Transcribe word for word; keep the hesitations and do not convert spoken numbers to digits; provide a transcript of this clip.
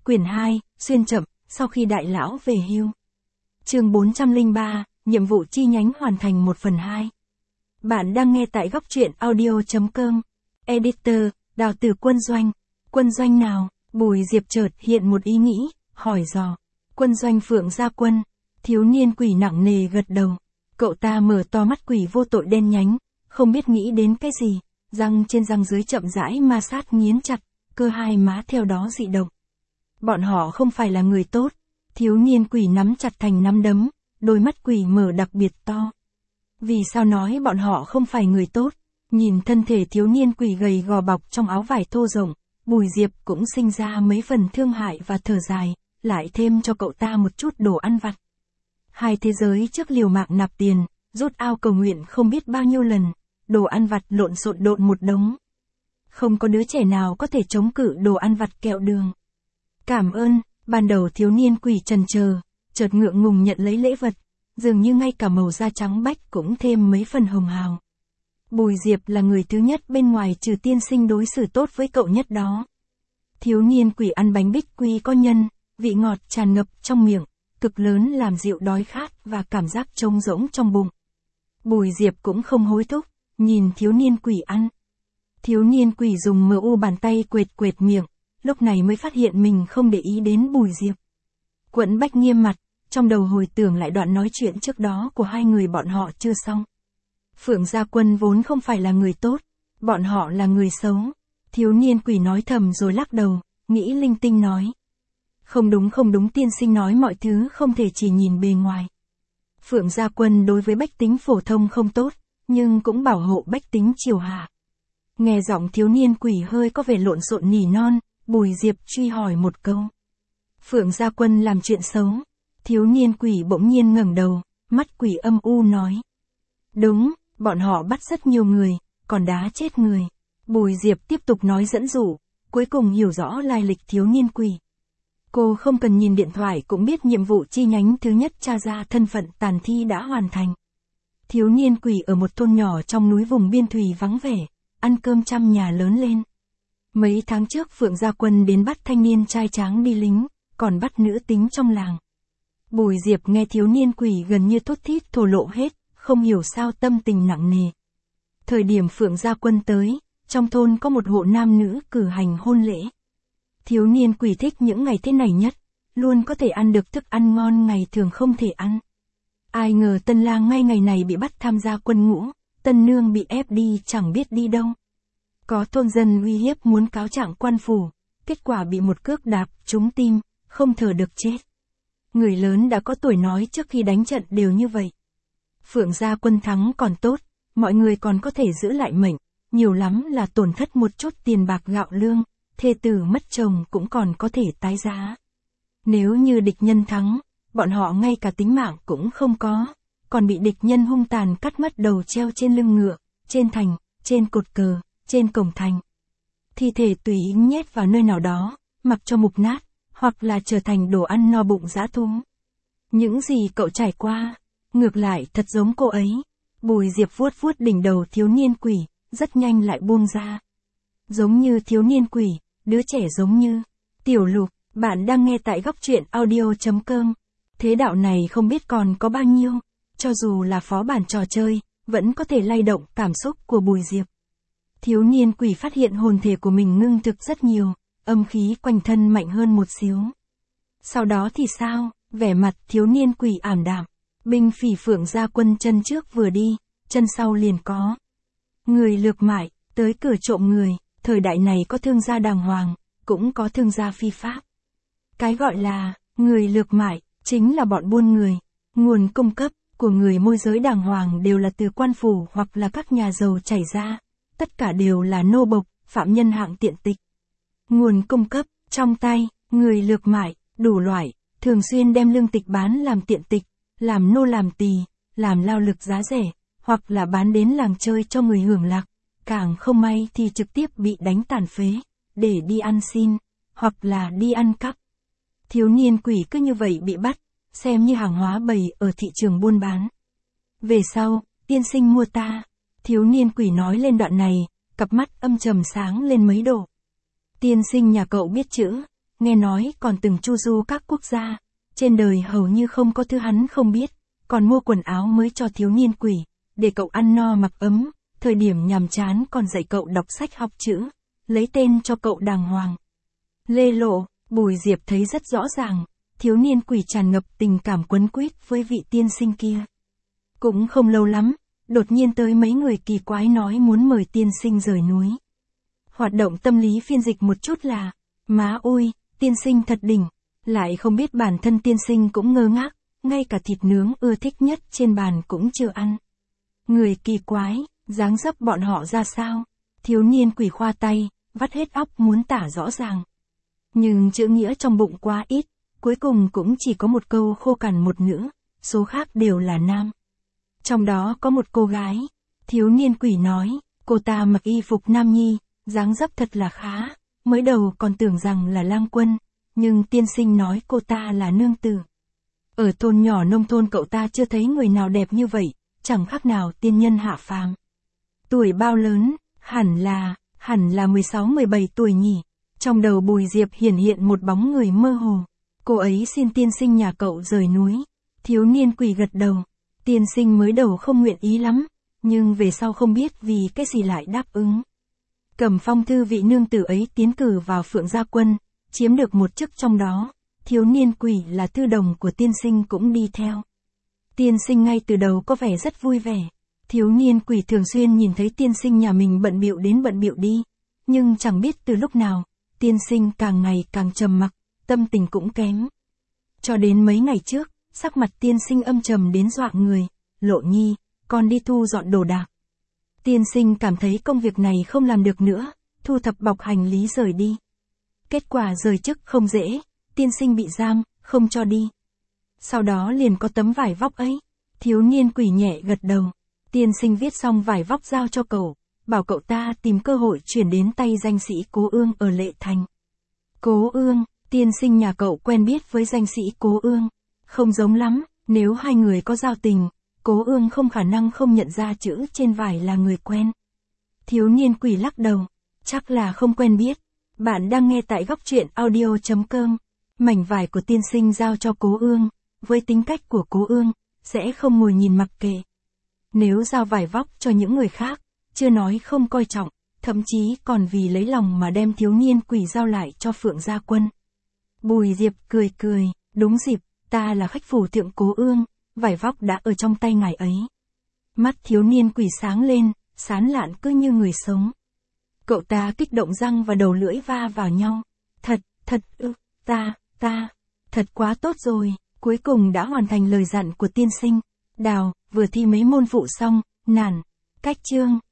Quyển hai, xuyên chậm, sau khi đại lão về hưu. Chương bốn trăm lẻ ba, nhiệm vụ chi nhánh hoàn thành một phần hai. Bạn đang nghe tại góc truyện audio chấm com. Editor, Đào Tử Quân Doanh. Quân doanh nào? Bùi Diệp chợt hiện một ý nghĩ, hỏi dò. Quân doanh Phượng Gia Quân. Thiếu niên quỷ nặng nề gật đầu. Cậu ta mở to mắt quỷ vô tội đen nhánh, không biết nghĩ đến cái gì, răng trên răng dưới chậm rãi ma sát nghiến chặt, cơ hai má theo đó dị động. Bọn họ không phải là người tốt. Thiếu niên quỷ nắm chặt thành nắm đấm, đôi mắt quỷ mở đặc biệt to. Vì sao nói bọn họ không phải người tốt? Nhìn thân thể thiếu niên quỷ gầy gò bọc trong áo vải thô rộng, Bùi Diệp cũng sinh ra mấy phần thương hại và thở dài, lại thêm cho cậu ta một chút đồ ăn vặt. Hai thế giới trước liều mạng nạp tiền, rút ao cầu nguyện không biết bao nhiêu lần, đồ ăn vặt lộn xộn độn một đống. Không có đứa trẻ nào có thể chống cự đồ ăn vặt kẹo đường. Cảm ơn. Ban đầu thiếu niên quỷ trần chờ, chợt ngượng ngùng nhận lấy lễ vật, dường như ngay cả màu da trắng bách cũng thêm mấy phần hồng hào. Bùi Diệp là người thứ nhất bên ngoài trừ tiên sinh đối xử tốt với cậu nhất đó. Thiếu niên quỷ ăn bánh bích quy có nhân, vị ngọt tràn ngập trong miệng, cực lớn làm dịu đói khát và cảm giác trống rỗng trong bụng. Bùi Diệp cũng không hối thúc, nhìn thiếu niên quỷ ăn. Thiếu niên quỷ dùng mờ u bàn tay quệt quệt miệng, lúc này mới phát hiện mình không để ý đến Bùi Diệp. Quẫn Bách nghiêm mặt, trong đầu hồi tưởng lại đoạn nói chuyện trước đó của hai người bọn họ chưa xong. Phượng Gia Quân vốn không phải là người tốt, bọn họ là người xấu. Thiếu niên quỷ nói thầm rồi lắc đầu, nghĩ linh tinh nói. Không đúng không đúng, tiên sinh nói mọi thứ không thể chỉ nhìn bề ngoài. Phượng Gia Quân đối với bách tính phổ thông không tốt, nhưng cũng bảo hộ bách tính triều hạ. Nghe giọng thiếu niên quỷ hơi có vẻ lộn xộn nỉ non, Bùi Diệp truy hỏi một câu. Phượng Gia Quân làm chuyện xấu. Thiếu niên quỷ bỗng nhiên ngẩng đầu, mắt quỷ âm u nói. Đúng, bọn họ bắt rất nhiều người, còn đá chết người. Bùi Diệp tiếp tục nói dẫn dụ, cuối cùng hiểu rõ lai lịch thiếu niên quỷ. Cô không cần nhìn điện thoại cũng biết nhiệm vụ chi nhánh thứ nhất tra ra thân phận tàn thi đã hoàn thành. Thiếu niên quỷ ở một thôn nhỏ trong núi vùng biên thùy vắng vẻ, ăn cơm trăm nhà lớn lên. Mấy tháng trước Phượng Gia Quân đến bắt thanh niên trai tráng đi lính, còn bắt nữ tính trong làng. Bùi Diệp nghe thiếu niên quỷ gần như thốt thít thổ lộ hết, không hiểu sao tâm tình nặng nề. Thời điểm Phượng Gia Quân tới, trong thôn có một hộ nam nữ cử hành hôn lễ. Thiếu niên quỷ thích những ngày thế này nhất, luôn có thể ăn được thức ăn ngon ngày thường không thể ăn. Ai ngờ tân lang ngay ngày này bị bắt tham gia quân ngũ, tân nương bị ép đi chẳng biết đi đâu. Có thôn dân uy hiếp muốn cáo trạng quan phủ, kết quả bị một cước đạp trúng tim, không thở được chết. Người lớn đã có tuổi nói trước khi đánh trận đều như vậy. Phượng Gia Quân thắng còn tốt, mọi người còn có thể giữ lại mệnh, nhiều lắm là tổn thất một chút tiền bạc gạo lương, thê tử mất chồng cũng còn có thể tái giá. Nếu như địch nhân thắng, bọn họ ngay cả tính mạng cũng không có, còn bị địch nhân hung tàn cắt mất đầu treo trên lưng ngựa, trên thành, trên cột cờ, trên cổng thành. Thi thể tùy ý nhét vào nơi nào đó, mặc cho mục nát, hoặc là trở thành đồ ăn no bụng dã thú. Những gì cậu trải qua, ngược lại thật giống cô ấy. Bùi Diệp vuốt vuốt đỉnh đầu thiếu niên quỷ, rất nhanh lại buông ra. Giống như thiếu niên quỷ, đứa trẻ giống như. Tiểu Lục, bạn đang nghe tại góc truyện audio chấm com. Thế đạo này không biết còn có bao nhiêu, cho dù là phó bản trò chơi, vẫn có thể lay động cảm xúc của Bùi Diệp. Thiếu niên quỷ phát hiện hồn thể của mình ngưng thực rất nhiều, âm khí quanh thân mạnh hơn một xíu. Sau đó thì sao? Vẻ mặt thiếu niên quỷ ảm đạm. Binh phỉ Phượng Gia Quân chân trước vừa đi, chân sau liền có. Người lược mại, tới cửa trộm người, thời đại này có thương gia đàng hoàng, cũng có thương gia phi pháp. Cái gọi là, người lược mại, chính là bọn buôn người. Nguồn cung cấp của người môi giới đàng hoàng đều là từ quan phủ hoặc là các nhà giàu chảy ra. Tất cả đều là nô bộc, phạm nhân hạng tiện tịch. Nguồn cung cấp, trong tay, người lược mại, đủ loại, thường xuyên đem lương tịch bán làm tiện tịch, làm nô làm tỳ, làm lao lực giá rẻ, hoặc là bán đến làng chơi cho người hưởng lạc, càng không may thì trực tiếp bị đánh tàn phế, để đi ăn xin, hoặc là đi ăn cắp. Thiếu niên quỷ cứ như vậy bị bắt, xem như hàng hóa bày ở thị trường buôn bán. Về sau, tiên sinh mua ta. Thiếu niên quỷ nói lên đoạn này, cặp mắt âm trầm sáng lên mấy độ. Tiên sinh nhà cậu biết chữ, nghe nói còn từng chu du các quốc gia. Trên đời hầu như không có thứ hắn không biết, còn mua quần áo mới cho thiếu niên quỷ, để cậu ăn no mặc ấm, thời điểm nhàm chán còn dạy cậu đọc sách học chữ, lấy tên cho cậu đàng hoàng. Lê lộ, Bùi Diệp thấy rất rõ ràng, thiếu niên quỷ tràn ngập tình cảm quấn quýt với vị tiên sinh kia. Cũng không lâu lắm, đột nhiên tới mấy người kỳ quái nói muốn mời tiên sinh rời núi. Hoạt động tâm lý phiên dịch một chút là, má ôi, tiên sinh thật đỉnh, lại không biết bản thân tiên sinh cũng ngơ ngác, ngay cả thịt nướng ưa thích nhất trên bàn cũng chưa ăn. Người kỳ quái, dáng dấp bọn họ ra sao? Thiếu niên quỷ khoa tay, vắt hết óc muốn tả rõ ràng. Nhưng chữ nghĩa trong bụng quá ít, cuối cùng cũng chỉ có một câu khô cằn một nữ, số khác đều là nam. Trong đó có một cô gái, thiếu niên quỷ nói, cô ta mặc y phục nam nhi, dáng dấp thật là khá, mới đầu còn tưởng rằng là lang quân, nhưng tiên sinh nói cô ta là nương tử. Ở thôn nhỏ nông thôn cậu ta chưa thấy người nào đẹp như vậy, chẳng khác nào tiên nhân hạ phàm. Tuổi bao lớn, hẳn là, hẳn là mười sáu mười bảy tuổi nhỉ. Trong đầu Bùi Diệp hiển hiện một bóng người mơ hồ. Cô ấy xin tiên sinh nhà cậu rời núi. Thiếu niên quỷ gật đầu. Tiên sinh mới đầu không nguyện ý lắm, nhưng về sau không biết vì cái gì lại đáp ứng. Cầm phong thư vị nương tử ấy tiến cử vào Phượng Gia Quân, chiếm được một chức trong đó. Thiếu niên quỷ là thư đồng của tiên sinh cũng đi theo. Tiên sinh ngay từ đầu có vẻ rất vui vẻ. Thiếu niên quỷ thường xuyên nhìn thấy tiên sinh nhà mình bận bịu đến bận bịu đi, nhưng chẳng biết từ lúc nào, tiên sinh càng ngày càng trầm mặc, tâm tình cũng kém. Cho đến mấy ngày trước, sắc mặt tiên sinh âm trầm đến dọa người, Lộ Nhi, con đi thu dọn đồ đạc. Tiên sinh cảm thấy công việc này không làm được nữa, thu thập bọc hành lý rời đi. Kết quả rời chức không dễ, tiên sinh bị giam, không cho đi. Sau đó liền có tấm vải vóc ấy, thiếu niên quỷ nhẹ gật đầu. Tiên sinh viết xong vải vóc giao cho cậu, bảo cậu ta tìm cơ hội chuyển đến tay danh sĩ Cố Ương ở Lệ Thành. Cố Ương, tiên sinh nhà cậu quen biết với danh sĩ Cố Ương. Không giống lắm, nếu hai người có giao tình, Cố Ương không khả năng không nhận ra chữ trên vải là người quen. Thiếu niên quỷ lắc đầu, chắc là không quen biết. Bạn đang nghe tại góc truyện audio chấm com. Mảnh vải của tiên sinh giao cho Cố Ương, với tính cách của Cố Ương, sẽ không ngồi nhìn mặc kệ. Nếu giao vải vóc cho những người khác, chưa nói không coi trọng, thậm chí còn vì lấy lòng mà đem thiếu niên quỷ giao lại cho Phượng Gia Quân. Bùi Diệp cười cười, đúng dịp, ta là khách phủ thượng Cố Ương, vải vóc đã ở trong tay ngài ấy. Mắt thiếu niên quỷ sáng lên, sán lạn cứ như người sống. Cậu ta kích động răng và đầu lưỡi va vào nhau. Thật, thật ư, ta, ta, thật quá tốt rồi, cuối cùng đã hoàn thành lời dặn của tiên sinh. Đào, vừa thi mấy môn phụ xong, nản, cách chương.